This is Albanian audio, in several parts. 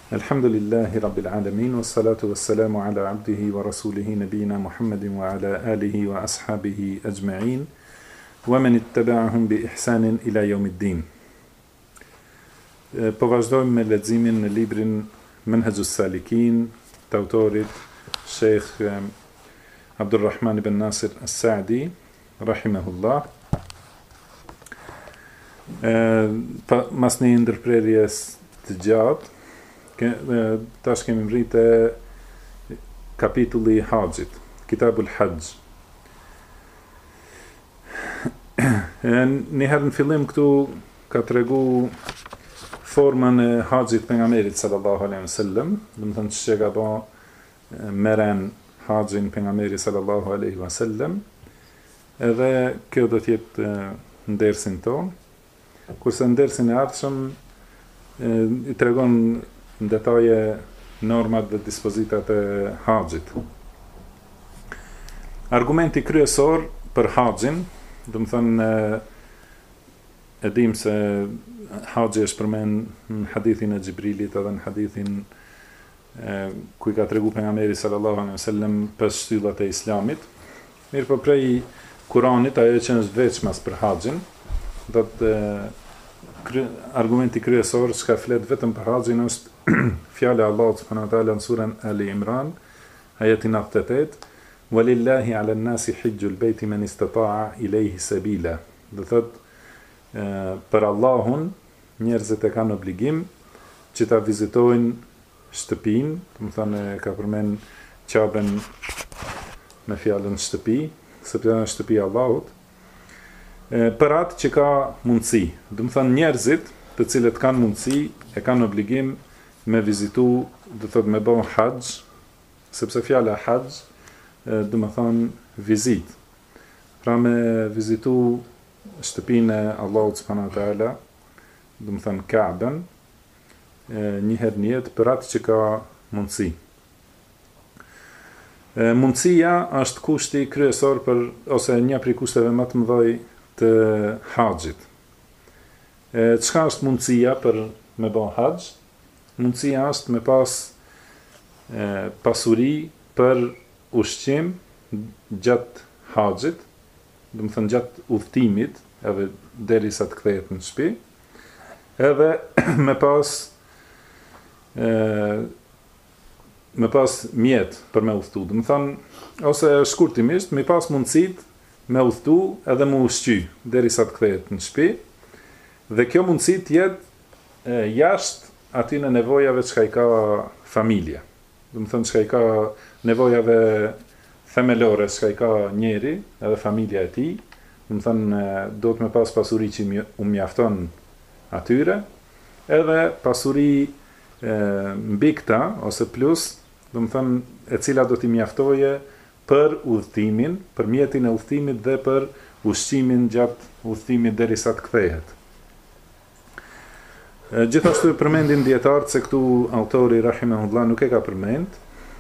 Alhamdulillahi Rabbil Alamin, wa salatu wa salamu ala abdihi wa rasulihi nabina Muhammadin wa ala alihi wa ashabihi ajma'in, wa man ittaba'ahum bi ihsanin ila yawmiddin. Po vazhdojmë me leximin në librin Manhajus Salikin të autorit Sheikh Abdulrahman ibn Nasir As-Saadi, rahimahullah. Mas një ndërprerjes të gjatë, tash kemi mritë kapitulli i Haxhit, Kitabul Hajj. Njëherë në fillim këtu ka tregu formën e Haxhit pejgamberit sallallahu alaihi wasallam, do të thënë që ka bë merren Haxhin pejgamberi sallallahu alaihi wasallam, edhe kjo do të jetë ndersin ton, kurse ndersin e ardhshëm i tregon në detaje normat dhe dispozitat e Haxhit. Argumenti kryesor për Haxhin, do të thënë e dim se Haxhi është përmend në hadithin e Xhibrilit edhe në hadithin ku i ka tregu pejgamberi sallallahu alaihi wasallam për shtyllat e Islamit. Mirë po prej Kuranit ajo që është veçmas për Haxhin, do të argumenti kryesor që ka flet vetëm për Haxhin është fjala e Allahut subhanahu wa taala në surën Ali Imran, ajeti 98, "Walillahi 'ala an-nasi hijjul bayti man istata'a ilayhi sabila." Do thotë për Allahun njerëzit e kanë obligim që ta vizitojnë shtëpinë, do të thonë ka përmend Ka'ben me fjalën shtëpi, sepse është shtëpia e Allahut. Për atë që ka mundësi, do të thonë njerëzit të cilët kanë mundësi e kanë obligim me vizitu, do thotë me bën haxh, sepse fjala haxh do të thonë vizit. Pra me vizitu shtëpinë e Allahut subhanahu wa taala, do të thonë Ka'ben, një herë në jetë për atë që ka mundësi. Mundësia është kushti kryesor për, ose një prej kushteve më të mëdhej të Haxhit. Çka është mundësia për me bën haxh? Mundësia është me pas pasuri për ushqim gjatë Haxhit, do të thënë gjatë udhëtimit, edhe derisa të kthehet në shtëpi, edhe me pas mjet për me udhëtu, do të thënë, ose shkurtimisht me pas mundësit me udhëtu edhe me ushqy derisa të kthehet në shtëpi, dhe kjo mundësi të jetë jashtë atyne nevojave që i ka familja. Do të thënë që i ka nevojave themelore që i ka njeri edhe familja e tij, do të thënë do të me pas pasuri që u mjafton atyre, edhe pasuri mbi këta ose plus, do të thënë e cila do t'i mjaftoje për udhëtimin, për mjetin e udhëtimit dhe për ushqimin gjatë udhëtimit derisa të kthehet. Gjithashtu përmendin dietarët se këtu autori rahimahullah nuk e ka përmend.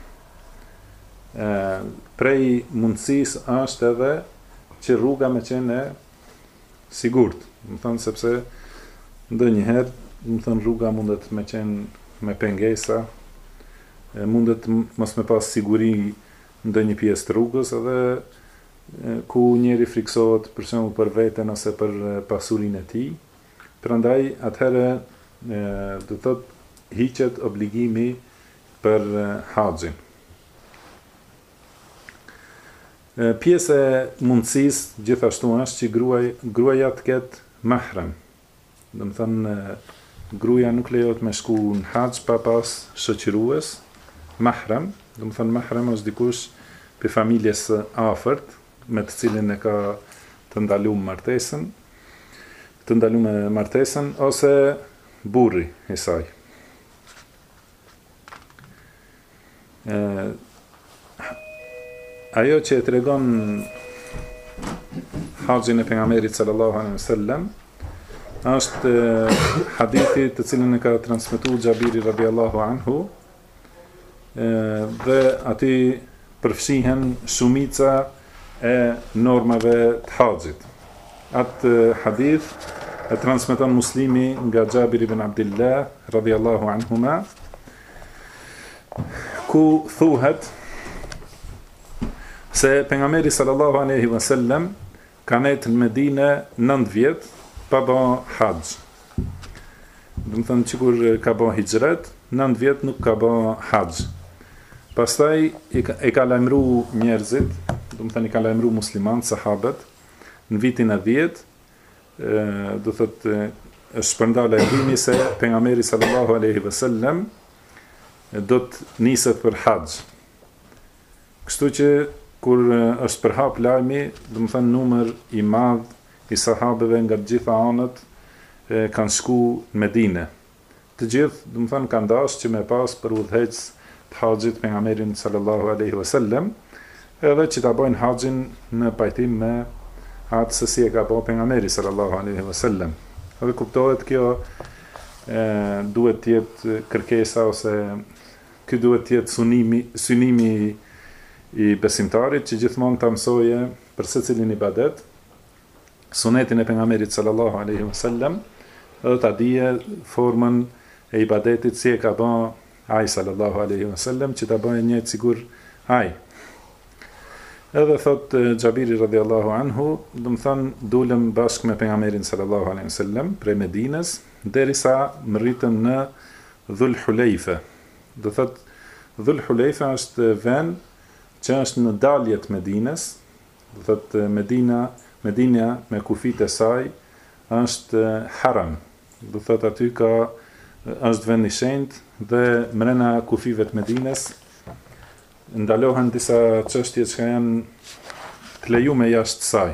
Prej mundësisë është edhe që rruga me qenë e sigurt. Do të thonë sepse ndonjëherë, do të thonë rruga mundet me qenë me pengesa, mundet mos me pas siguri ndonjë pjesë të rrugës, edhe ku njeri friksohet për shembull për veten ose për pasurinë e tij. Prandaj atëherë do thotë hiqet obligimi për Haxhin. Pjesë e mundësisë gjithashtu është që gruaja të ketë mahram. Do të thënë gruaja nuk lejohet me shku në Haxh pa pas shoqërues mahram. Do të thënë mahram është dikush për familjes së afërt me të cilin e ka të ndaluar martesën ose burri i saj. Ajo që e tregon Haxhin e pejgamberit sallallahu alaihi wasallam është hadithi të cilin e ka transmetuar Xhabiri radhiyallahu anhu, dhe aty përfshihen shumica e normave të Haxhit. Atë hadith e transmeton Muslimi nga Xhabir ibn Abdullah radhiyallahu anhuma, ku thuhet se pejgamberi sallallahu alaihi wasallam ka nejt në Medinë 9 vjet pa bë haxh. Do të thonë sikur ka bë hijret, 9 vjet nuk ka bë haxh. Pastaj e ka lajmëru njerëzit, do të thonë i ka lajmëru muslimanë, sahabët, në vitin e 10, do thotë është shpërndar lajmërimi se pejgamberi sallallahu alaihi wasallam do të niset për haxh. Kështu që kur është përhap lajmi, do të thonë numër i madh i sahabëve nga të gjitha anët kanë shku në Medinë. Të gjithë, do të thonë, kanë dashur që me pas për udhëhec të haxhit pejgamberin sallallahu alaihi wasallam, edhe që ta bëjnë haxhin në pajtim me atë se si e ka bërë pejgamberi sallallahu alaihi wasallam. Edhe kuptohet kjo duhet të jetë kërkesa ose ky duhet të jetë synimi i besimtarit që gjithmonë ta mësoje për secilin ibadet sunetin e pejgamberit sallallahu alaihi wasallam, edhe ta dije formën e ibadetit si e ka bërë ai sallallahu alaihi wasallam, që ta bëjë një sigur ai. Edhe thot Xhabiri radhiyallahu anhu, do të thonë dulëm bashkë me pejgamberin sallallahu alaihi wasallam prej Medinës derisa më rritëm në Dhul Hulejfe. Do thot Dhul Hulejfe është vend që është në dalje të Medinës. Do thot Medina me kufit e saj është haram. Do thot aty është vend i shenjtë dhe mrena kufive të Medinës ndalohen disa çështje që janë të lejuara jashtë saj.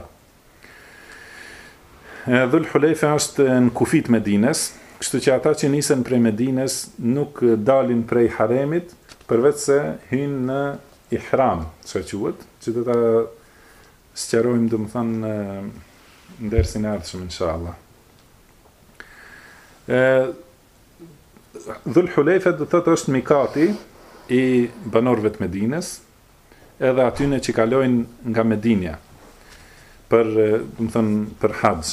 Dhul Hulejfe është në kufit Medinës, kështu që ata që nisen prej Medinës nuk dalin prej haremit, përveç se hynë në ihram, që quhet, që do ta sqarojmë domethënë në dersin e ardhshëm inshallah. Dhul Hulejfe do thotë është mikati i banorëve të Medinës, edhe atyne që kalojnë nga Medinja për, domethënë, për haxh.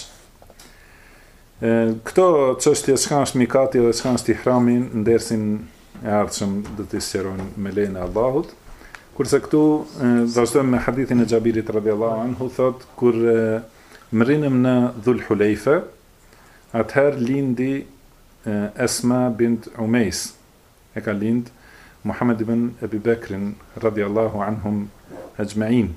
Këto çështje çka është mikati dhe çka është ihrami në dersin e ardhshëm do të sqarojmë me lejen e Allahut. Kurse këtu vazhdojmë me hadithin e Xhabirit radhiyallahu anhu, thot kur mrinëm në Dhul Hulejfe, atëherë lindi Esma bint Umeis, e ka lind Muhammed ibn Abi Bekrin radhiyallahu anhum ajma'in.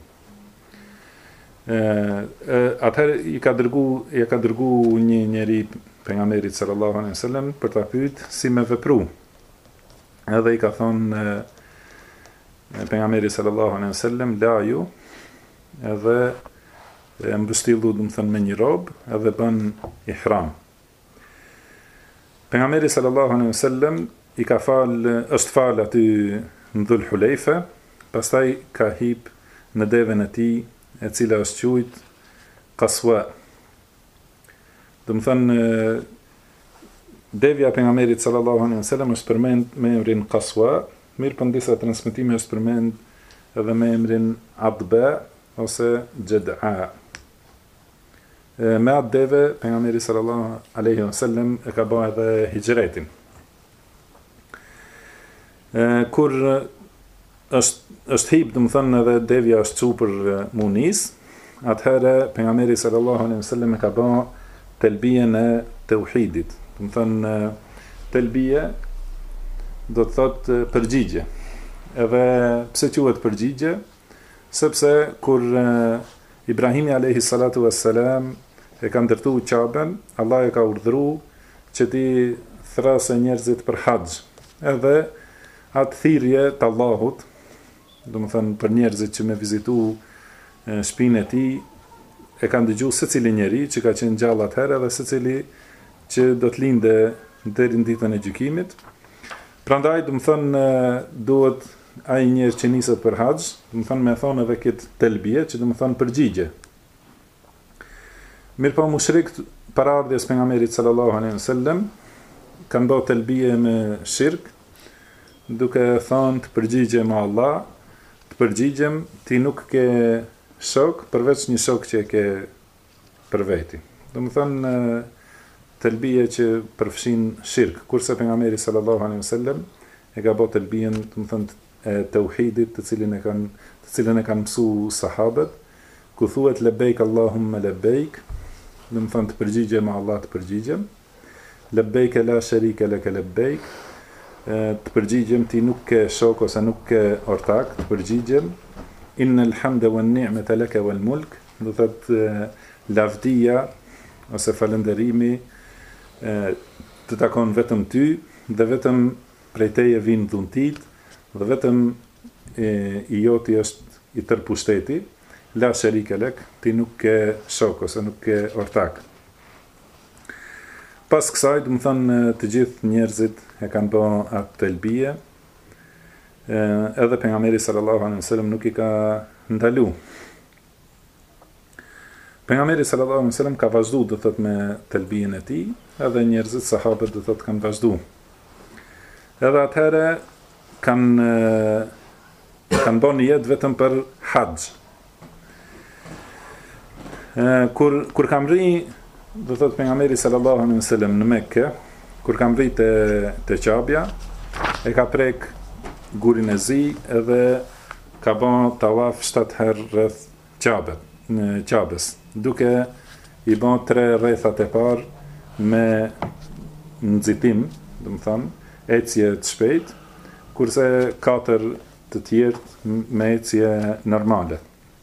Atëherë i ka dërgu një njeri pejgamberit sallallahu alaihi wasallam për ta pyetur si me vepru. Edhe i ka thonë pejgamberi sallallahu alaihi wasallam la ju, edhe mbështillu domethënë me një rob, edhe bën ihram. Pejgamberi sallallahu alaihi wasallam i ka është fal aty në Dhul Hulejfe, pastaj ka hip në devën e tij, e cila është quajt Qaswa. Do të thënë devja e pejgamberit sallallahu alaihi wasallam është përmend me emrin Qaswa, mirë për disa transmetime është përmend edhe me emrin Adba ose Jed'a. Me atë deve pejgamberi sallallahu alaihi wasallam e ka bërë edhe hijretin. Kur është hip, do të thonë edhe devja është çu për munis, atëherë pejgamberi sallallahu alaihi wasallam e ka bërë telbijen e tauhidit. Do të thonë telbije do të thotë përgjigje. Edhe pse quhet përgjigje? Sepse kur Ibrahimi alayhi salatu wassalam e ka ndërtuar Kaben, Allah e ka urdhëruar që ti thrasë njerëzit për haxh. Edhe atë thirrje të Allahut, do të thënë për njerëzit që me vizitu shtëpinë e tij, e kanë dëgjuar secili njeri që ka qenë gjallë atëherë dhe secili që do të linde deri në ditën e gjykimit. Prandaj, do të thënë duhet ai njerëz që niset për haxh, do të thënë me thonë edhe këtë telbie, që do të thënë përgjigje. Mirpo mushrikët para ardhjes pejgamberit sallallahu alaihi wasallam kanë bërë telbie me shirk, duke thonë të përgjigjem me Allah, të përgjigjem ti nuk ke shok përveç një shok që e ke për veti. Do të thonë telbie që përfshin shirk, kurse pejgamberi sallallahu alaihi wasallam e ka bërë talbiyen, do të thonë e tauhidit, të cilën e kanë mësu sahabët, ku thuhet labbaik Allahumma labbaik, do të thonë të përgjigjem me Allah, të përgjigjem, labbaik la sharika lak labbaik, të përgjigjem ti nuk ke shok ose nuk ke ortak, të përgjigjem, innal hamda wan ni'mata laka wal mulk, do thotë lavdia ose falënderimi të takon vetëm ty, dhe vetëm prej teje vinë dhuntit, dhe vetëm i joti është i tërë pushteti, la sharika lak, ti nuk ke shok ose nuk ke ortak. Pas kësaj, do të thonë të gjithë njerëzit e kanë bërë atë talbije, edhe pejgamberi sallallahu alaihi wasallam nuk i ka ndalu. Pejgamberi sallallahu alaihi wasallam ka vazhdu, do thotë, me talbijen e tij, edhe njerëzit sahabët do thotë kanë vazhdu. Edhe atëherë kanë bërë niyet vetëm për haxh. Kur kam rri, do thotë pejgamberi sallallahu alaihi wasallam në Mekë, kur kam rri te Qabja, e ka prek gurin e zi edhe ka bën tawaf 7 herë rreth Qabës, duke i bën 3 rrethat e parë me nxitim, do të thonë, ecje të shpejt, kurse 4 të tjerë me ecje normale.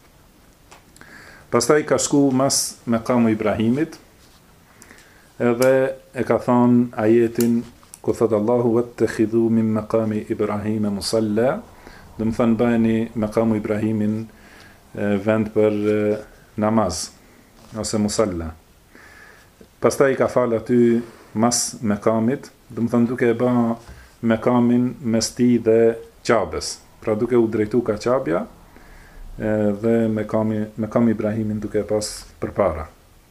Pastaj ka shku mas maqamu Ibrahimit, edhe e ka thonë ajetin ku thot Allahu wattakhidhu min maqami Ibrahima musalla, do të thonë bëni maqamu Ibrahimin vend për namaz ose musalla. Pastaj ka fal aty mas maqamit, do të thonë duke e bë maqamin mes tij dhe Qabës, pra duke u drejtu ka Qabja dhe maqami Ibrahimin duke pas përpara.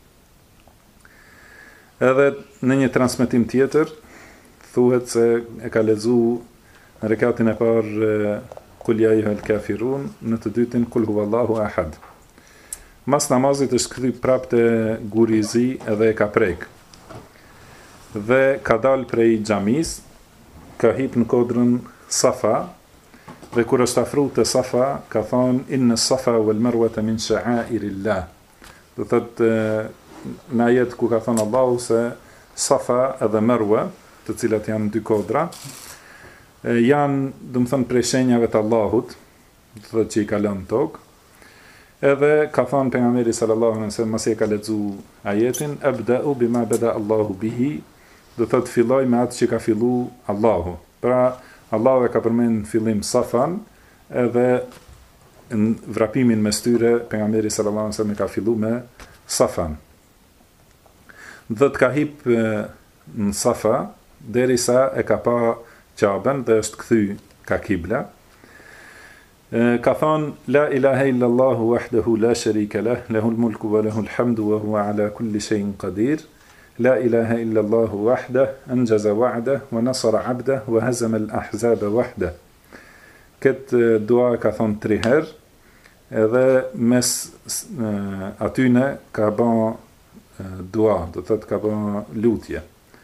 Edhe në një transmetim tjetër thuhet se e ka lexu në rekatin e parë Kul ya ayyuhal kafirun, në të dytin Kul huwallahu ahad. Mas namazit është kthy prapë te guri i zi edhe e ka prek. Dhe ka dal prej xhamis, ka hip në kodrën Safa, dhe kur është afru te Safa, ka thonë inna Safa wal Marwata min sha'airillah. Do thotë në ajet ku ka thonë Allahu se Safa edhe Marwa, të cilat janë 2 kodra, janë, do të thonë, prej shenjave të Allahut, do thotë që i ka lënë tokë. Edhe ka thonë pejgamberi sallallahu alaihi wasallam, masi e ka lexu ajetin, abda'u bima bada Allahu bihi, do thotë filloj me atë që ka fillu Allahu. Pra Allahu e ka përmend në fillim Safan, edhe në vrapimin mes tyre pejgamberi sallallahu alaihi wasallam ka fillu me Safan. Dhe të ka hip në Safa derisa e ka pa Qabën dhe është kthy ka kibla. Ka thonë la ilaha illa Allahu wahdahu la sharika lah, lahul mulku wa lahul hamdu wa huwa ala kulli shay'in qadir. La ilaha illa Allahu wahdahu anjaza wa'dahu wa nasara 'abdahu wa hazama al-ahzaba wahdahu. Këtë dua ka thonë 3 herë, edhe mes atyne ka bën dua, do thotë ka bën lutje.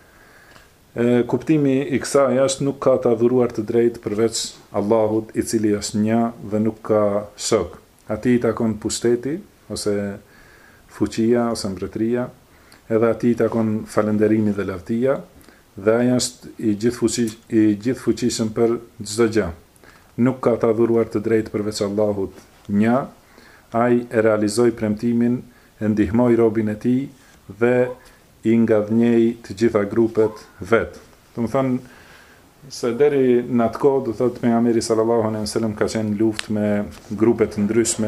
Kuptimi i kësaj është nuk ka të adhuruar të drejtë përveç Allahut, i cili është një dhe nuk ka shok. Ati i takon pushteti, ose fuqia, ose mbretëria, edhe ati i takon falënderimi dhe lavdia, dhe ai është i gjithë fuqishëm për çdo gjë. Nuk ka të adhuruar të drejtë përveç Allahut një, ai e realizoi premtimin, e ndihmoi robin e tij dhe i nga dhënjej të gjitha grupet vetë. Do të thonë se deri në atë kohë, do thotë pejgamberi sallallahu alaihi wasallam ka qenë luftë me grupe të ndryshme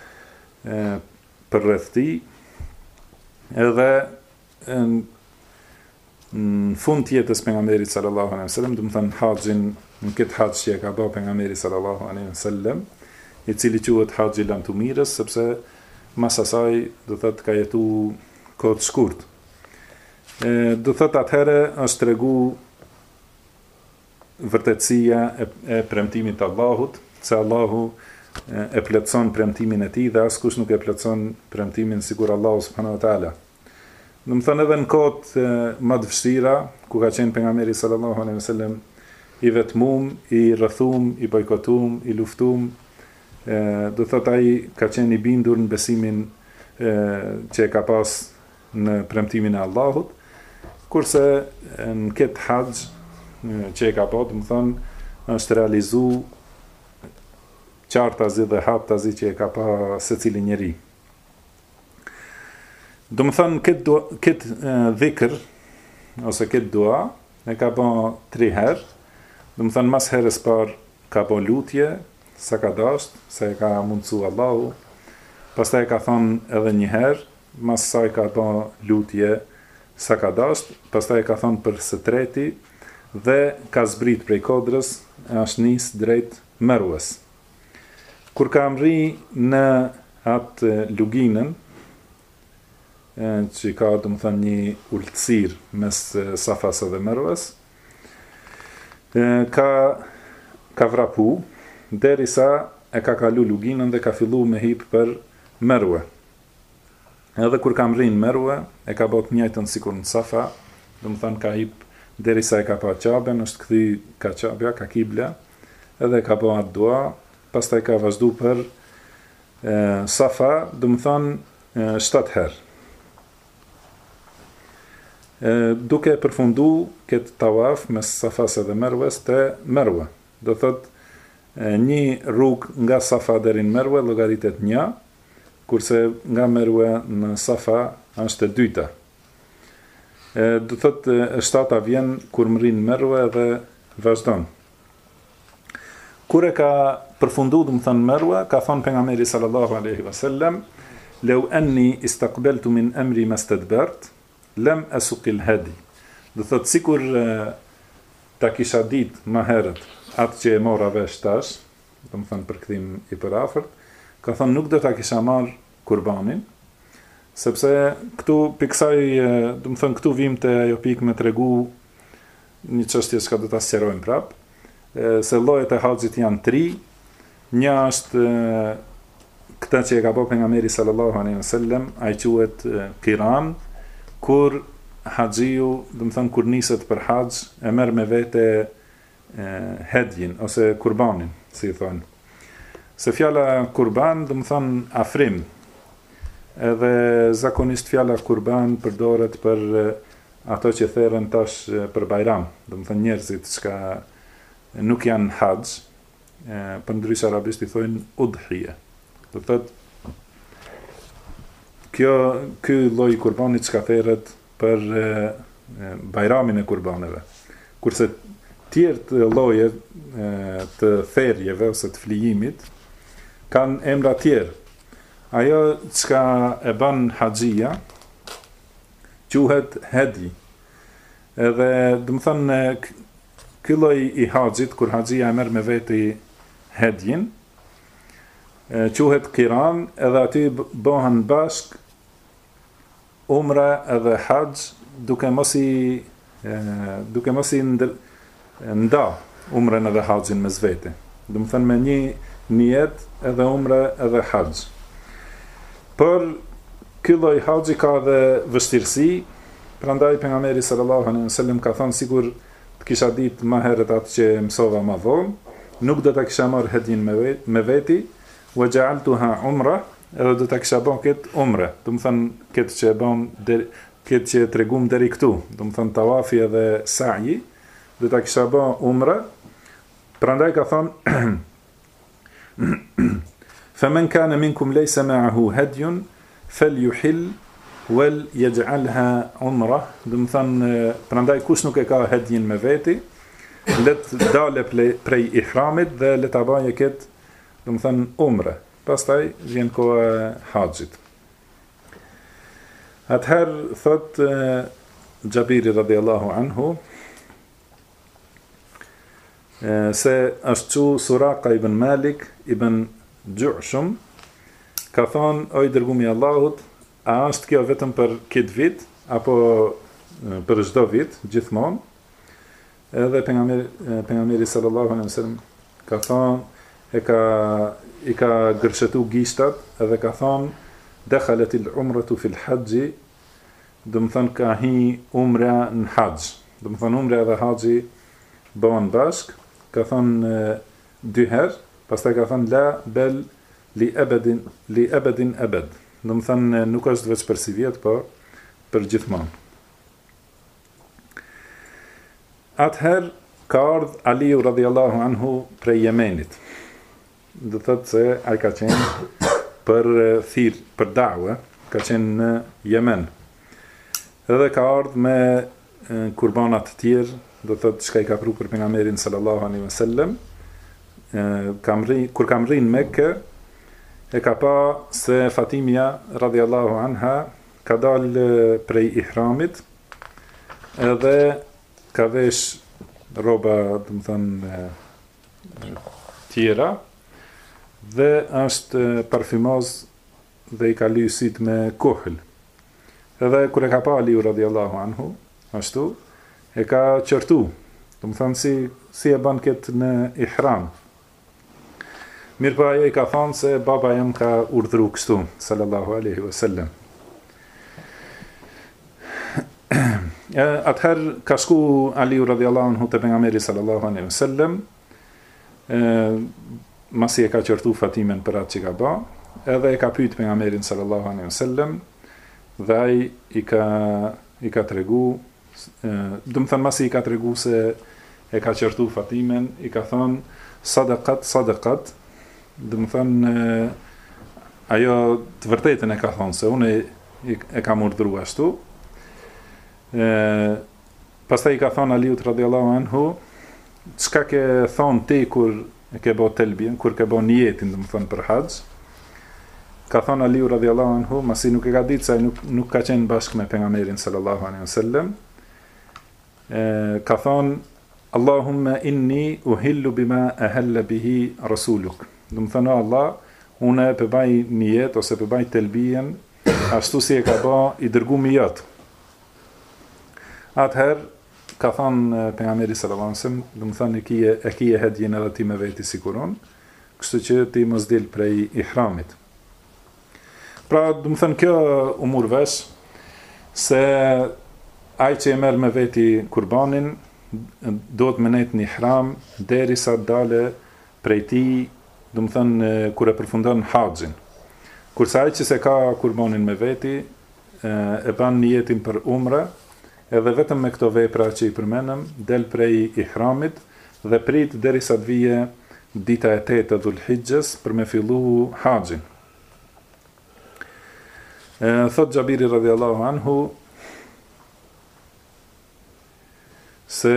për rreth tij, edhe në fund të jetës pejgamberit sallallahu alaihi wasallam, do të thonë haxhin, në këtë haxh që e ka bërë pejgamberi sallallahu alaihi wasallam, i cili quhet haxhi lantumirës, sepse mas asaj do thotë ka jetu kohë të shkurtë. Do thot atëherë është tregu vërtetësia e premtimit të Allahut, se Allahu e plotson premtimin e tij dhe askush nuk e plotson premtimin sikur Allahu subhanahu wa taala. Do të thonë edhe në kohët më të vështira, ku ka qenë pejgamberi sallallahu alaihi wasallam i vetmum, i rrethum, i bojkotum, i luftum, do thot ai ka qenë i bindur në besimin që e ka pas në premtimin e Allahut, kurse në këtë haxh që e ka pas, do të thonë është realizu qartazi dhe haptazi që e ka pa secili njeri. Do të thonë këtë dhikr ose këtë dua e ka ba 3 herë. Do të thonë mas herës parë ka ba lutje sa ka dasht, sa e ka mundsu Allahu. Pastaj ka thonë edhe një herë, mas saj ka ba lutje sa ka dasht, pastaj ka thonë për së treti dhe ka zbrit prej kodrës, është nis drejt Merwes. Kur ka mri në atë luginën, që ka do të thënë një ulëtsir mes Safas dhe Merwes, ka vrapu derisa e ka kalu luginën dhe ka fillu me hip për Merwe. Edhe kur ka mri në Merwe, e ka bot njëjtën sikur në Safa, do të thënë ka hip derisa e ka pa Qaben, është kthy ka Qabja, ka kibla, edhe ka bë atë dua, pastaj ka vazhdu për Safa, do të thënë 7 herë. Duke përfundu këtë tawaf mes Safas dhe Merwes të Merwe. Do thotë një rrugë nga Safa deri në Merwe llogaritet 1, kurse nga Merwe në Safa është e dyta. Do thotë e shtata vjen kur mrin Merwe dhe vazhdon. Kur e ka përfundu, do të thënë Merwe, ka thënë pejgamberi sallallahu alaihi wasallam, "Law anni istaqbaltu min amri mastadbart, lam asuqil hadi." Do thotë sikur ta kisha ditë më herët atë që e mora vesh tash, do të thënë përkthim i përafërt, ka thënë nuk do ta kisha marr kurbanin, sepse këtu piksaj, do të thënë këtu vim te ajo pikë me tregu një çështje që do ta sqarojmë prap, se llojet e haxhit janë 3. Një është këta që e ka bërë pejgamberi sallallahu alaihi wasallam, ai quhet qiran, kur haxhiu, do të thënë kur niset për haxh, e merr me vete hedjin ose kurbanin, si thonë. Se fjala kurban, do të thënë afrim. Edhe zakonisht fjala kurban përdoret për ato që theren tash për bajram, do të thënë njerëzit që nuk janë haxh, për ndryshe arabisht i thojnë udhije. Do të thotë ky lloj kurbanit që theret për bajramin e kurbaneve. Kurse tjerë lloje të therjeve ose të flijimit kanë emra tjerë. Ajo që e bën haxhia quhet hedi. Edhe do të thënë ky lloj i haxhit, kur haxhia e merr me veti hedjin, quhet qiran, edhe aty bëhen bashk umra edhe haxh, duke mos i nda umrën edhe haxhin mes vete. Do të thënë me një nijet edhe umre edhe haxh. Por ky lloj haxhi ka dhe vështirësi, prandaj pejgamberi sallallahu alaihi wasallam ka thënë sikur të kisha ditë më herët atë që mësova më vonë, nuk do ta kisha marrë hedhin me veti, wa ja'altuha umra, edhe do ta kisha bën këtë umre. Do të thënë këtë që e bën këtë që tregum deri këtu, do të thënë tawafi edhe sa'i, do ta kisha bën umre. Prandaj ka thënë فمن كان منكم ليس معه هدي فليحل وليجعلها عمره. Do të thënë prandaj kush nuk e ka hedhin me veti, le të dalë prej ihramit dhe le ta bëjë këtë, do të thënë umre. Pastaj vjen koha e haxhit. Atëherë thot Xhabiri radhiyallahu anhu se ashtu Suraka ibn Malik ibn Gjushum ka thonë, o i dërgumi Allahut, a është kjo vetëm për këtë vit apo për çdo vit gjithmonë? Edhe pejgamberi sallallahu alaihi wasallam ka thonë, i ka gërshetu gishtat edhe ka thonë, dakhalatil umratu fil haxhi, do të thonë ka hi umra në haxh. Do të thonë umra dhe haxhi bëhen bashk. ka thënë 2 herë, pastaj ka thënë la bel li ebedin ebed. Do të thënë nuk është vetëm për si vjet, po për gjithmonë. Atëherë ka ardhur Aliu radhiyallahu anhu prej Yemenit. Do thotë se ai ka qenë për thirr, për da'wa, ka qenë në Yemen. Edhe ka ardhur me kurbana të tjerë, do thotë çka i ka pru për pejgamberin sallallahu alaihi wasallam. Kur kam rrinë Mekë, e ka pa se Fatimia radhiyallahu anha ka dalë prej ihramit, edhe ka vesh rroba, do të thënë tjera, dhe është parfymoz dhe i ka lysit me kuhl. Edhe kur e ka pa Aliu radhiyallahu anhu, ashtu, e ka qërtu, do të thënë si e bën këtë në ihram. Mirë pa ajo i ka thonë se baba jem ka urdhëru kështu, sallallahu alaihi wasallam. Atëherë ka shku Aliu radhiyallahu anhu te pejgamberi sallallahu alaihi wasallam, masi e ka qërtu Fatimen për atë që ka ba, edhe e ka pyet pejgamberin sallallahu alaihi wasallam, dhe ai i ka tregu, do të thënë masi i ka tregu se e ka qërtu Fatimen, i ka thonë sadaqat, do të thënë ajo të vërtetën e ka thonë se unë e kam urdhëruar ashtu. Pastaj i ka thonë Aliut radhiyallahu anhu, çka ke thonë ti kur e ke bë telbien, kur ke bë niyetin, do të thënë për haxh. Ka thonë Aliu radhiyallahu anhu, masi nuk e ka ditë se ai nuk ka qenë bashkë me pejgamberin sallallahu alaihi wasallam. Ka thonë Allahumma inni uhillu bima ahalla bihi rasuluk. Do të thënë Allah, unë e përbaj nijet ose përbaj telbien ashtu si e ka ba i dërgumi jot. Atëherë ka thënë pejgamberi sallallahu alaihi wasallam, do të thënë e kije hedhjen edhe ti me veti siguron, kështu që ti mos dil prej ihramit. Pra, do të thënë kjo u mor vesh se ai që e merr me veti kurbanin do të menet një ihram derisa dale prej tij, do të thënë kur e përfundon haxhin. Kurse ai që se ka kurbanin me veti, e bën niyetin për umre, edhe vetëm me këto vepra që i përmenëm, del prej ihramit dhe prit derisa të vije dita e 8 e Dhulhijhes për me fillu haxhin. Thot Xhabiri radhiyallahu anhu se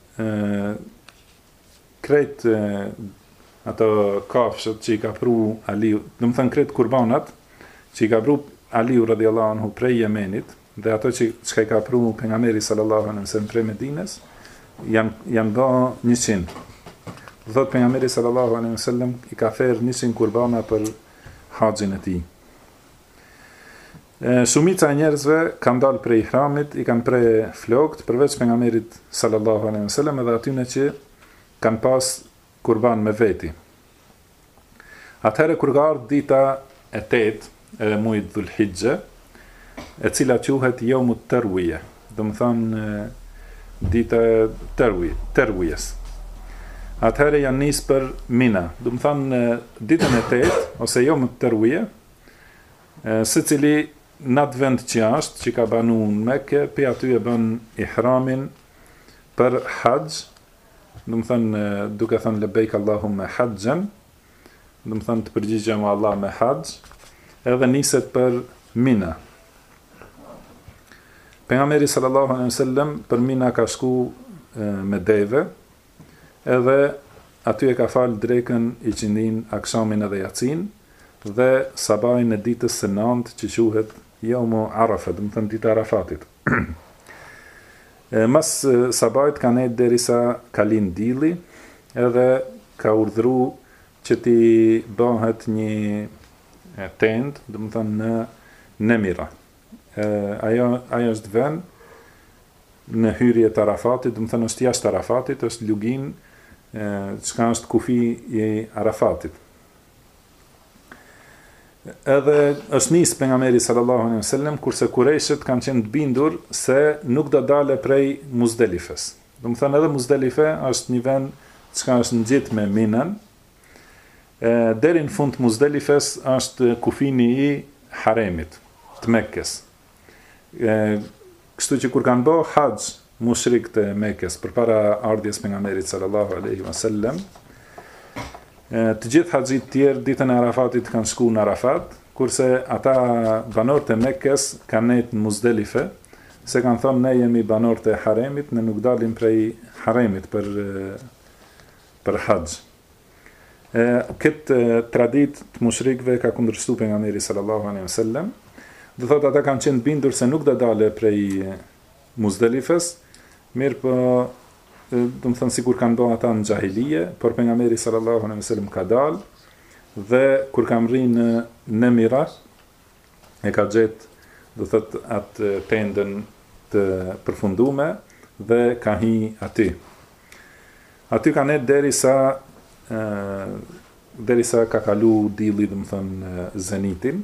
krejt ato kafshët që i ka pru Aliu, do të thënë krejt kurbanat që i ka pru Aliu radhiyallahu anhu prej Yemenit, dhe ato që i ka pru pejgamberi sallallahu alaihi wasallam prej Medinës, janë bë 100. Thot pejgamberi sallallahu alaihi wasallam i ka therr 100 kurbana për haxhin e tij. Shumica e njerëzve kanë dalë prej ihramit, i kanë prej flokt, përveç pejgamberit sallallahu alaihi wasallam edhe atyne që kanë pas kurban me veti. Atëherë kur ka ardhur dita e 8 e muajit Dhulhijhe, e cila quhet Yawmut Tarwiyah, do të thonë dita e Tarwiyes. Atëherë janë nis për Mina, do të thonë ditën e 8 ose Yawmut Tarwiyah, secili në atë vend që është, që ka banu në Mekë, pe aty e bën ihramin për haxh, do të thënë duke thënë lebejk Allahumma haxhan, do të thënë të përgjigjem Allah me haxh, edhe niset për Mina. Pejgamberi sallallahu alaihi wasallam për Mina ka shku me deve, edhe aty e ka fal drekën i qindin, akshamin edhe yacin, dhe sabajin e ditës së 9 që quhet Yawmu Arafa, do të thënë dita e Arafatit. Mas sabajt ka nejtë derisa kalin dili, edhe ka urdhru që ti bëhet një tent, do të thënë në Nemira. Ajo është vend në hyrje të Arafatit, do të thënë është jashtë Arafatit, është lugin, çka është kufi i Arafatit. Edhe është nis pejgamberi sallallahu alaihi wasallam, kurse kurajshët kanë qenë të bindur se nuk do dale prej Muzdelifes. Do të thënë edhe Muzdelife është një vend çka është ngjit me Minën, deri në fund Muzdelifes është kufini i haremit të Mekkës. Kështu që kur kanë bë haxh mushrikët e Mekkës përpara ardhjes pejgamberit sallallahu alaihi wasallam, të gjithë haxhit të tjerë ditën e Arafatit kanë shkuar në Arafat, kurse ata banorët e Mekkës kanë nejtë në Muzdelife, se kanë thonë ne jemi banorët e haremit, ne nuk dalim prej haremit për haxh. Këtë tradit të mushrikëve ka kundërshtu pejgamberi sallallahu alaihi wasallam. Do thotë ata kanë qenë bindur se nuk do dale prej Muzdelifes, mirë po do të thënë sikur kanë bërë ata në xahilije, por pejgamberi sallallahu alaihi wasallam ka dalë dhe kur ka rrinë në Mira e ka gjetë do thotë atë tendën të përfunduar dhe ka hi aty. Aty ka net derisa ka kalu dilli, do të thënë zenitin.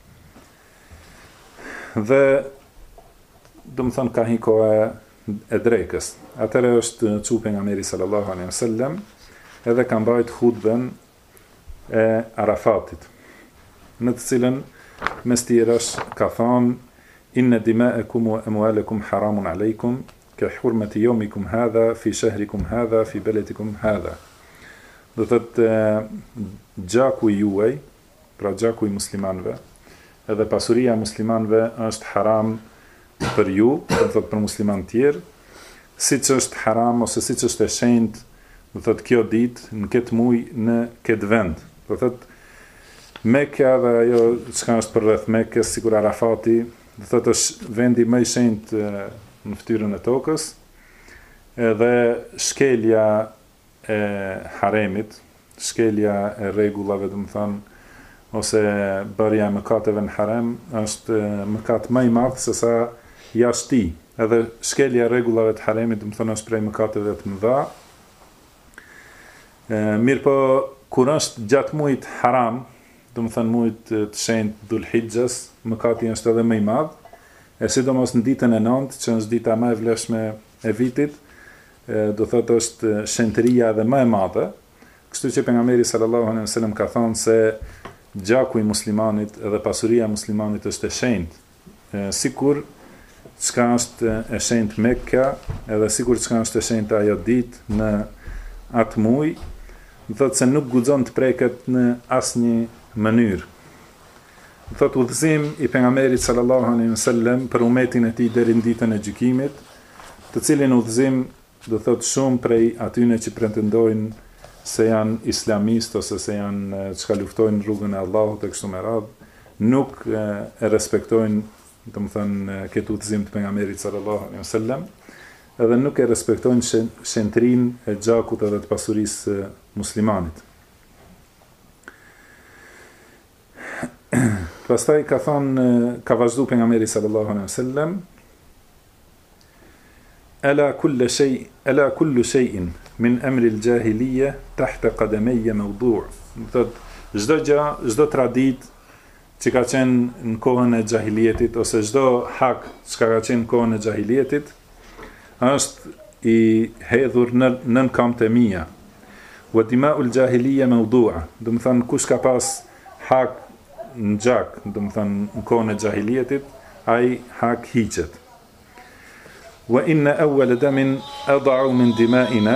Dhe do të thënë ka hi koha e drekës. Atëre është çu pejgamberi sallallahu alaihi wasallam edhe ka mbajt hutbën e Arafatit, në të cilën mes tjerash ka thonë inna dima'akum wa amwalakum haramun alaykum ka hurmati yawmikum hadha fi shahrikum hadha fi baladikum hadha. Do thotë gjaku juaj, pra gjaku i muslimanëve, edhe pasuria e muslimanëve është haram për ju, do thotë për muslimanë tjerë, siç është haram ose siç është e shenjtë, do thotë kjo ditë në këtë muaj në këtë vend. Do thotë Mekka dhe ajo çka është për rreth Mekkës, sikur Arafati, do thotë është vendi më i shenjtë në fytyrën e tokës, edhe shkelja e haremit, shkelja e rregullave, do të thonë, ose bërja e mëkateve në harem është mëkat më i madh se sa jashti. Edhe shkelja e rregullave të haremit, do të thonë, është prej mëkateve të mëdha. Mirë po, kur është gjatë muajit haram, do të thënë muajit të shenjtë Dhul-Hijjas, mëkati është edhe më i madh, e sidomos në ditën e 9, që është dita më e vlefshme e vitit, do thotë është shenjtëria edhe më e madhe. Kështu që pejgamberi sallallahu alaihi wasallam ka thënë se gjaku i muslimanit edhe pasuria e muslimanit është e shenjtë, sikur çka është e shenjtë Mekka, edhe sikur çka është e shenjtë ajo ditë në atë muaj, do thotë se nuk guxon të preket në asnjë mënyrë. Do thotë udhëzim i pejgamberit sallallahu alaihi wasallam për umetin e tij deri në ditën e gjykimit, të cilin udhëzim do thotë shumë prej atyne që pretendojnë se janë islamistë ose se janë çka luftojnë rrugën e Allahut e kështu me radhë, nuk e respektojnë, do të thënë, këtë udhëzim të pejgamberit sallallahu alaihi wasallam, edhe nuk e respektojnë shenjtrinë e gjakut edhe të pasurisë muslimanit. Pastaj ka thonë, ka vazhdu pejgamberi sallallahu alaihi wasallam, ala kullu shay'in min amri al-jahiliyya tahta qadamayya mawdu'. Do thotë çdo tradit që ka qenë në kohën e xahilietit ose çdo hak që ka qenë në kohën e xahilietit është i hedhur nën këmbët e mia. Wa dima'ul jahiliyya mawdu'a. Do të thonë kush ka pas hak në gjak, do të thonë në kohën e xahilietit, ai hak hiqet. Wa inna awwala damin ad'u min dima'ina.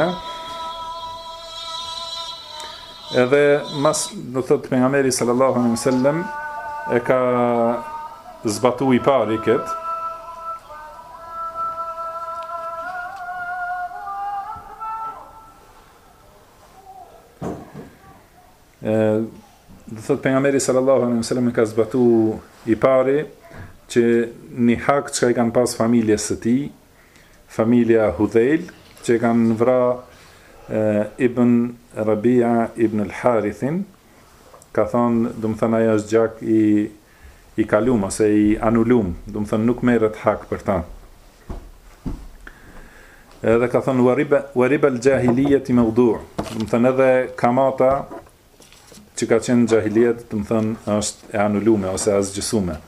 Edhe mas, do thotë pejgamberi sallallahu alaihi wasallam e ka zbatu i pari këtë. Do thotë pejgamberi sallallahu alaihi wasallam e ka zbatu i pari që një hak që i kanë pas familjes së tij, familja Hudhejl, që kanë vra Ibn Rabia Ibn al-Harithin, ka thonë, do më thënë aja është gjak i kalum, ose i anulum, do më thënë nuk merret hak për ta. Edhe ka thonë, wariba al-jahilijet i mawdu', do më thënë edhe kamata që ka qenë gjahilijet, do më thënë është e anulume, ose asgjësume.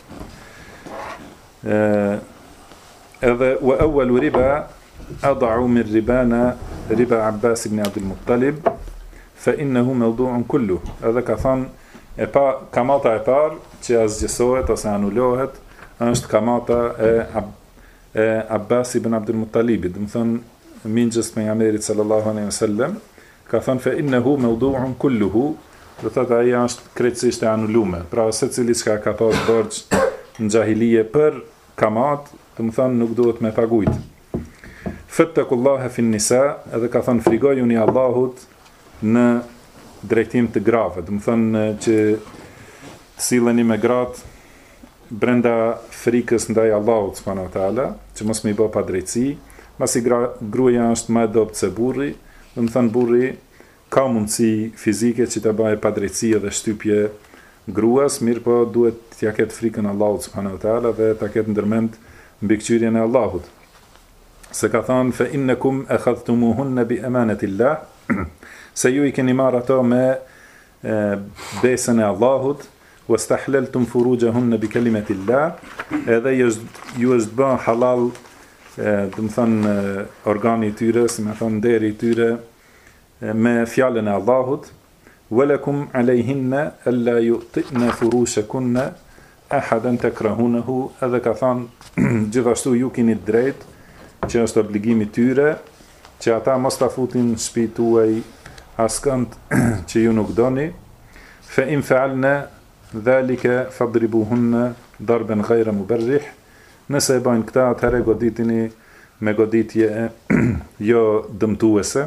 Edhe wa awwalu riba ad'u min ribana riba Abbas ibn Abdul Muttalib, fa innehu mawdu'un kullu. Edhe ka thënë kamata e parë që asgjësohet ose anulohet është kamata e Abbas ibn Abdul Muttalibit, do të thënë mingjës pejgamberit sallallahu alaihi wasallam, ka thënë fa innehu mawdu'un kulluhu, do thotë ai është krejtësisht e anuluar. Pra secili që ka pas borxh në xahilije për kamat, do të thënë nuk duhet me pagujt. Fattakullaha fin nisa, edhe ka thënë frigojuni Allahut në drejtim të grave, do të thënë që silleni me gratë brenda frikës ndaj Allahut subhanahu wa taala, që mos më i bë pa drejtësi, pasi gruaja është më e dobët se burri, do të thënë burri ka mundësi fizike që të bëjë pa drejtësi dhe shtypje gruas, mirë po duhet t'ja ketë frikën Allahut subhanahu wa taala dhe ta ketë ndërmend mbikëqyrjen e Allahut. Se ka thënë fa innakum akhadhtumuhunna bi amanatillah, se ju I keni marrë ato me besën e Allahut, wastahlaltum furujahunna bi kalimatillah, edhe ju është bën halal, do të thënë organi I tyre, si më thon deri I tyre me fjalën e Allahut, walakum alayhinna alla yu'tina furushakunna ahadan takrahunahu, edhe ka thënë gjithashtu ju keni drejt, që është obligimi I tyre, që ata mos ta futin në shtëpitë tuaj askënd që ju nuk doni, fa in fa'alna dhalika fadribuhunna darban ghayra mubarrih, nëse e bajnë këta, atëherë goditini me goditje jo dëmtuese.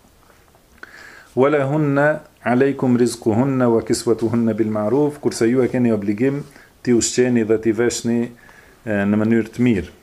Wala hunna alaykum rizquhunna wa kiswatuhunna bil ma'ruf, kurse ju e keni obligim t'i ushqeni dhe t'i veshni në mënyrë të mirë.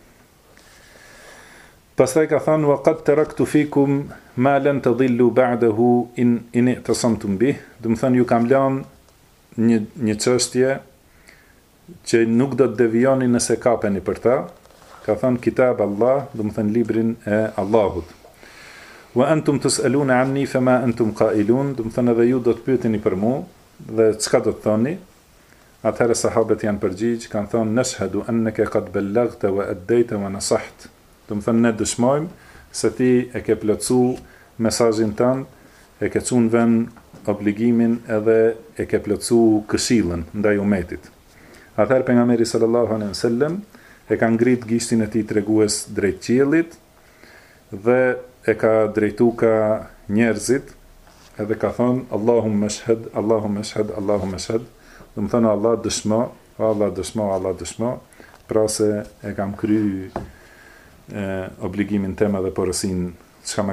Pastaj ka thënë wa qad taraktu fikum ma lan tadhillu ba'dahu in i'tasamtum bih, do të thënë ju kam lënë një çështje që nuk do të devijoni nëse kapeni për ta. Ka thënë kitab Allah, do të thënë librin e Allahut. Wa antum tus'aluna anni fama antum qailun, do të thënë edhe ju do të pyeteni për mua dhe çka do të thoni. Atëherë sahabët janë përgjigj, kanë thënë nashhadu annaka qad ballaghta wa addayta wa nasahta. Do të thënë ne dëshmojmë se ti e ke plotsu mesazhin tënd, e ke çuar në vend obligimin edhe e ke plotsu këshillën ndaj umetit. Atëherë pejgamberi sallallahu alaihi wasallam e ka ngrit gishtin e tij tregues drejt qiellit dhe e ka drejtu ka njerëzit edhe ka thonë Allahumma shahad, Allahumma shahad, Allahumma shahad. Do të thënë Allah dëshmo, Allah dëshmo, Allah dëshmo, pra se e kam kry obligimin tema dhe porosin çka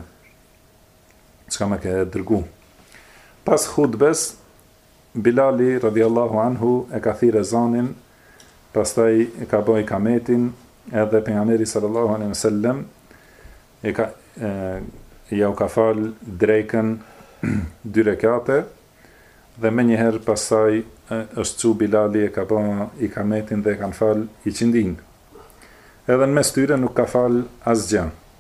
më ke dërgu. Pas hutbes, Bilali radiallahu anhu e ka thirë ezanin, pastaj e ka bëj kametin, edhe pejgamberi sallallahu alaihi wasallam ja u ka fal drekën 2 rekate, dhe me njëherë pasaj është që Bilali e ka bëj i kametin dhe e kanë fal I qindin. Edhe në mes tyre nuk ka fal asgjë.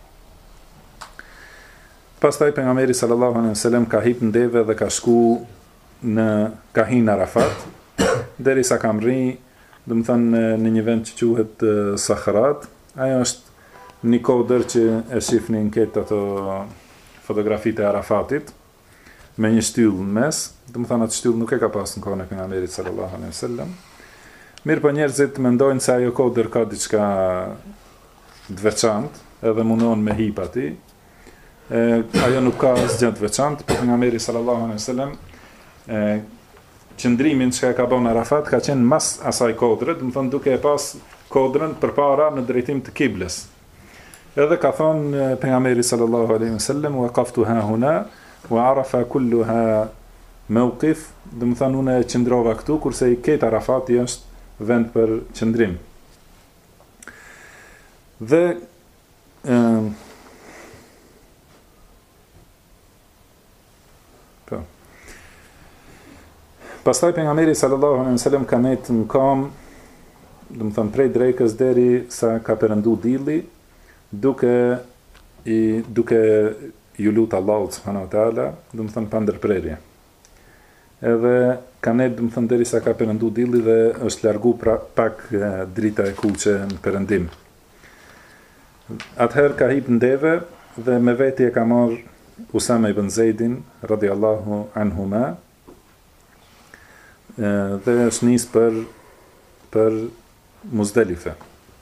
Pastaj pejgamberi sallallahu alaihi wasallam ka hip ndeve dhe ka shku ka hin Arafat, derisa ka mri, do të thënë në një vend që quhet Sakhrat. Ajo është një kodër që e shihni në këtë ato fotografitë e Arafatit me një shtyllë në mes, do të thënë atë shtyllë nuk e ka pas në kohën e pejgamberit sallallahu alaihi wasallam. Mirë po njerëzit mendojnë se ajo kodër ka diçka të veçantë, edhe mundon me hip aty. Ajo nuk ka asgjë të veçantë, por pejgamberi sallallahu alaihi wasallam qëndrimin që ka bën Arafat ka qenë mas asaj kodre, do të thonë duke e pas kodrën përpara në drejtim të kiblës. Edhe ka thonë pejgamberi sallallahu alaihi wasallam waqaftu ha huna wa arafa kulluha mawqif, do të thonë unë qëndrova këtu kurse I ketë Arafati është vend për qëndrim. Dhe pastaj pejgamberi sallallahu alaihi wasallam ka met në kam, do të thënë prej drekës deri sa ka perëndu dilli, duke ju lut Allahut subhanahu wa taala, do të thënë pa ndërprerje. Edhe ka net, do të thënë deri sa ka perëndu dilli dhe është largu pak drita e kuqe në perëndim. Atëherë ka hip ndeve dhe me veti e ka marrë Usame ibn Zeidin, radiallahu anhuma, dhe është nis për Muzdalife.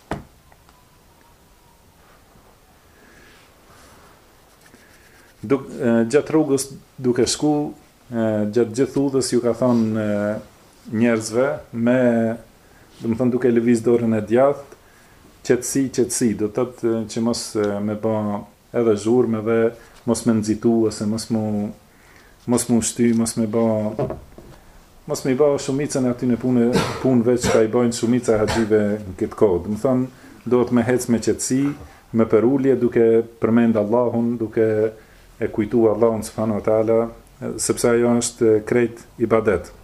Gjatë rrugës duke shku, gjatë gjithë udhës ju ka thonë njerëzve do të thonë duke lëviz dorën e djathtë, qetësi, do të thotë që mos me bë edhe zhurmë dhe mos me nxitu ose mos mu shty, mos me bë shumicën aty në punëve që ka i bojnë shumica haxhive në këtë kohë. Do të thonë duhet me hec me qetësi, me përulje, duke përmend Allahun, duke e kujtu Allahun subhanahu wa taala, sepse ajo është krejt ibadet.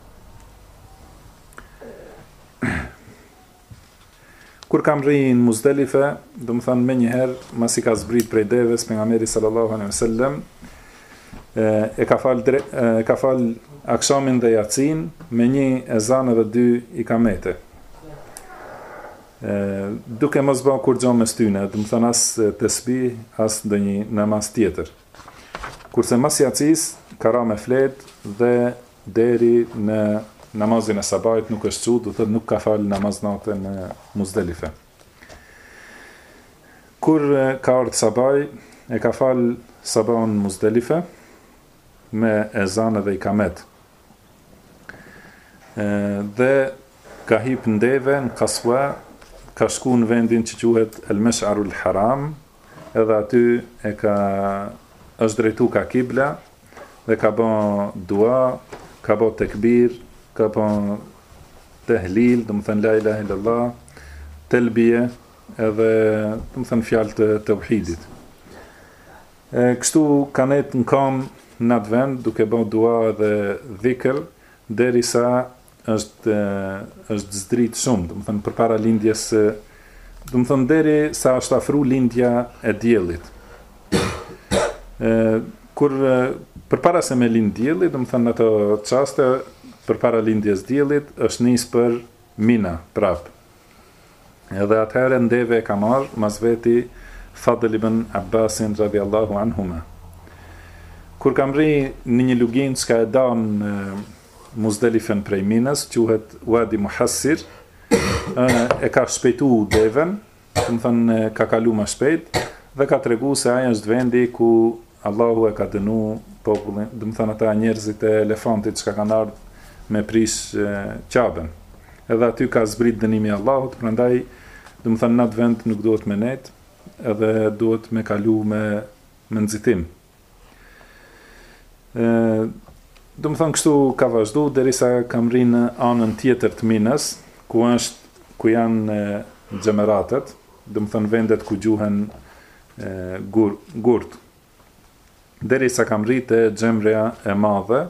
Kur kam rri në Muzdalife, do më thënë me njëherë, mas i ka zbrit prej deves, pejgamberi sallallahu alaihi wasallam, e ka fal akshamin dhe jacin, me një ezan dhe 2 ikamete. Duke mos bë kur gjo mes tyne, do më thënë as tesbih, as do një namaz tjetër. Kurse mas jacis, ka ra me flet dhe deri në namazin e sabajt nuk është çu, do thotë nuk ka fal namaz natë në Muzdalife. Kur ka ardhur sabaj, e ka fal sabahun në Muzdalife me ezan dhe ikamet. Dhe ka hip në deve, në Kaswa, ka shku në vendin që quhet El Mash'arul Haram, edhe aty është drejtu ka kibla dhe ka bën dua, ka bën tekbir, ka bën tehlil, do të thënë la ilaha illallah, telbije, edhe do të thënë fjalë të tauhidit. Kështu kanë në kam në atë vend, duke bën dua dhe dhikr, derisa është zdrit shumë, do të thënë përpara lindjes, do të thënë deri sa është afru lindja e diellit. Kur përpara se me lind dielli, do të thënë ato çaste përpara lindjes diellit është nis për Mina prap. Edhe atëherë ndeve ka marrë mas veti Fadl ibn Abbasin radiallahu anhuma. Kur kam rri në një lugin që ka e danë Muzdalifen prej Minës, quhet Wadi Muhassir, e ka shpejtu deven, do të thënë ka kalu më shpejt, dhe ka tregu se aja është vendi ku Allahu e ka dënu popullin, do të thënë ata njerëzit e elefantit që ka kanë ardhur me prish Qabën. Edhe aty ka zbrit dënimi Allahut, prandaj do të thënë në atë vend nuk duhet me net, edhe duhet me kalu me nxitim. Do të thënë kështu ka vazhdu derisa kam rrinë në anën tjetër të Minës, ku janë xhameratet, do të thënë vendet ku gjuhen gurt. Derisa kam rritë xhamrea e madhe,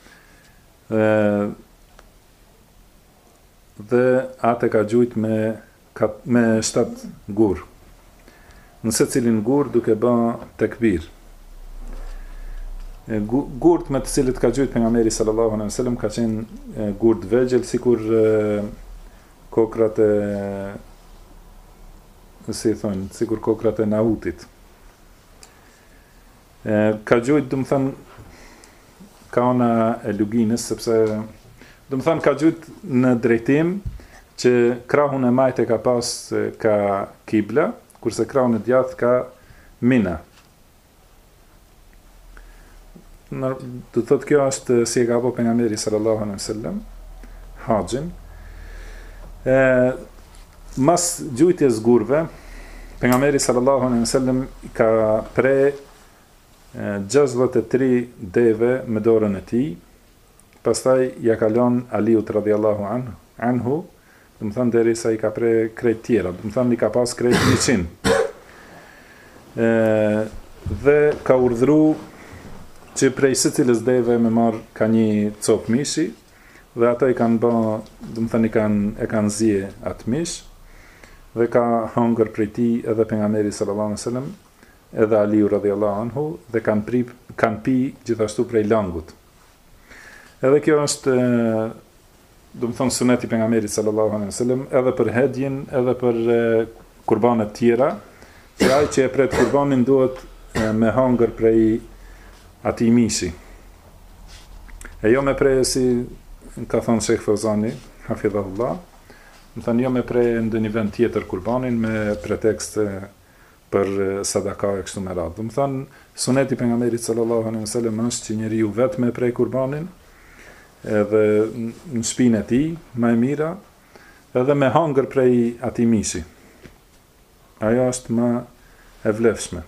dhe atë ka gjujt me 7 gur. Në secilin gur duke bë tekbir. Gurt me të cilët ka gjujt pejgamberi sallallahu alaihi wasallam ka qenë gurt vegjël, sikur kokrat sikur kokrat e nautit. Ka gjujt, do të thënë, ka ona e luginës, sepse do të thënë ka gjujt në drejtim që krahun e majt e ka pas ka kibla, kurse krahun e djathtë ka Mina. Do të thotë kjo është si e ka bërë pejgamberi sallallahu alaihi wasallam haxhin. Mas gjujtjes gurve, pejgamberi sallallahu alaihi wasallam ka pre 63 deve me dorën e tij, pastaj ja kalon Aliut radhiyallahu anhu, do të thonë derisa i ka pre krejt tjera, do të thonë i ka pas krejt 100. Dhe ka urdhëru që prej secilës deve me marr ka një cop mishi, dhe ata i kanë bë, do të thënë e kanë zije atë mish, dhe ka hongër prej tij edhe pejgamberi sallallahu alaihi wasallam, edhe Aliu radhiyallahu anhu, dhe kanë pi gjithashtu prej langut. Edhe kjo është, do të thonë, suneti pejgamberit sallallahu alaihi wasallam, edhe për hedhjen, edhe për kurbanet tjera, që ai që e pret kurbanin duhet me hangër prej ati mishi. E jo me prej si ka thonë Shekh Fozani, hafidhahullah, më thënë jo me prej ndë një vend tjetër kurbanin me pretekst për sadaka e kështu me radhë. Më thënë, suneti pejgamberit sallallahu alaihi wasallam është që njeriu vetë me prej kurbanin, edhe në shpinë e tij, më e mira, edhe me hangër prej atij mishi. Ajo është më e vlefshme.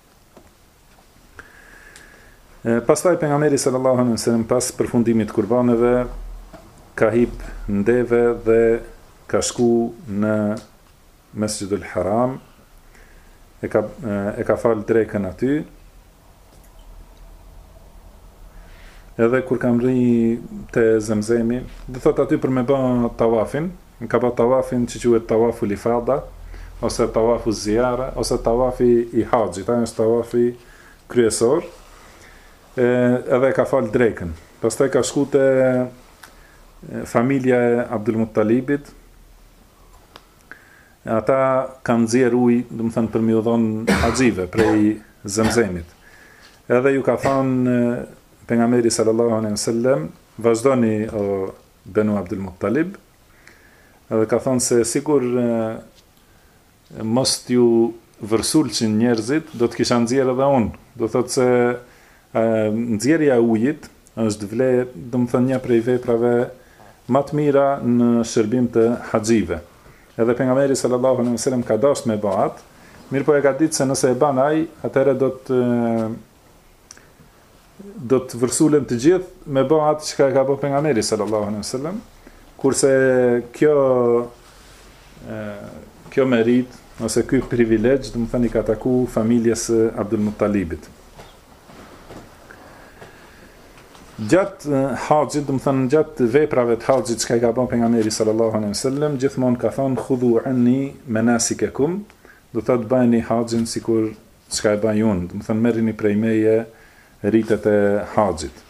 Pastaj pejgamberi sallallahu alaihi wasallam pas përfundimit të kurbaneve ka hip në deve dhe ka shku në Mesjidul Haram, e ka falë drekën aty, edhe kur kam rri të Zemzemi, dhe thot aty për me ba tawafin, ka ba tawafin që quhet tawaful ifada, ose tawafu ziyara, ose tawafi i haxhit, ajo është tawafi kryesor, edhe ka falë drekën. Pastaj ka shku te familja e Abdul Muttalibit, ata kanë nxjerr ujë, do të thënë për mi u dhënë haxhive prej Zemzemit. Edhe ju ka thënë pejgamberi sallallahu alaihi wasallam, vazhdoni o Banu Abdul Muttalib, edhe ka thënë se sikur mos t'ju vërsulqin njerëzit, do të kisha nxjerr edhe unë. Do thotë se nxjerrja e ujit është do të thënë një prej veprave më të mira në shërbim të haxhive. Edhe pejgamberi sallallahu alaihi wasallam ka dashur me bëhat, mirë po e ka ditë se nëse e ban ai, atëherë do të vërsulen të gjithë me bëhat që ka bë pejgamberi sallallahu alaihi wasallam, kurse kjo merit ose ky privilegj, do të thënë i ka taku familjes Abdul Muttalibit. Gjatë haxhit, do të thënë gjatë veprave të haxhit që ka bën pejgamberi sallallahu alaihi wasallam, gjithmonë ka thonë khudhu anni manasikakum, do të bëni haxhin sikur çka e bëj unë, do të thënë merrini prej meje ritet e haxhit.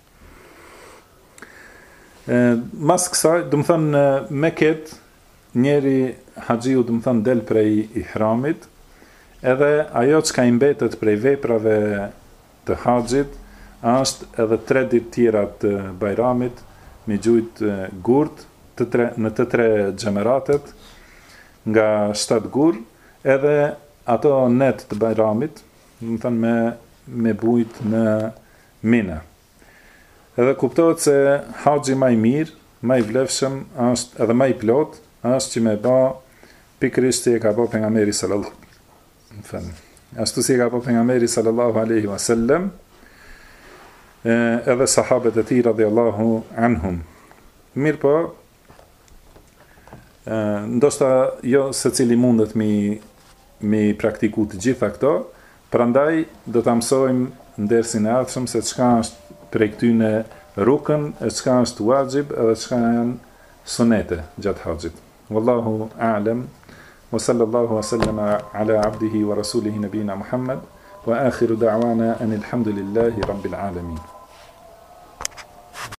Mas kësaj, do të thënë me ket njeri haxhiu, do të thënë del prej ihramit, edhe ajo që ka i mbetet prej veprave të haxhit është edhe 3 ditë tjera të bajramit, me gjujt gurt në të 3 xhameratet nga 7 gur, edhe ato net të bajramit, do të thënë me bujt në Mina. Edhe kuptohet se haxhi më i mirë, më i vlefshëm është edhe më i plot, është që me ba pikërisht që e ka bë pejgamberi sallallahu alaihi wasallam, edhe sahabët e tij radhiyallahu anhum. Mirë po, ndoshta jo secili mundet mi praktiku të gjitha këto, prandaj do ta mësojmë në dersin e ardhshëm se çka është prej këtyne rukën, e çka është wajib, edhe çka janë sunete gjatë haxhit. Wallahu a'lam, wa sallallahu wa sallama ala abdihi wa rasulihi nabina Muhammad, wa akhiru da'wana anil hamdulillahi rabbil alamin.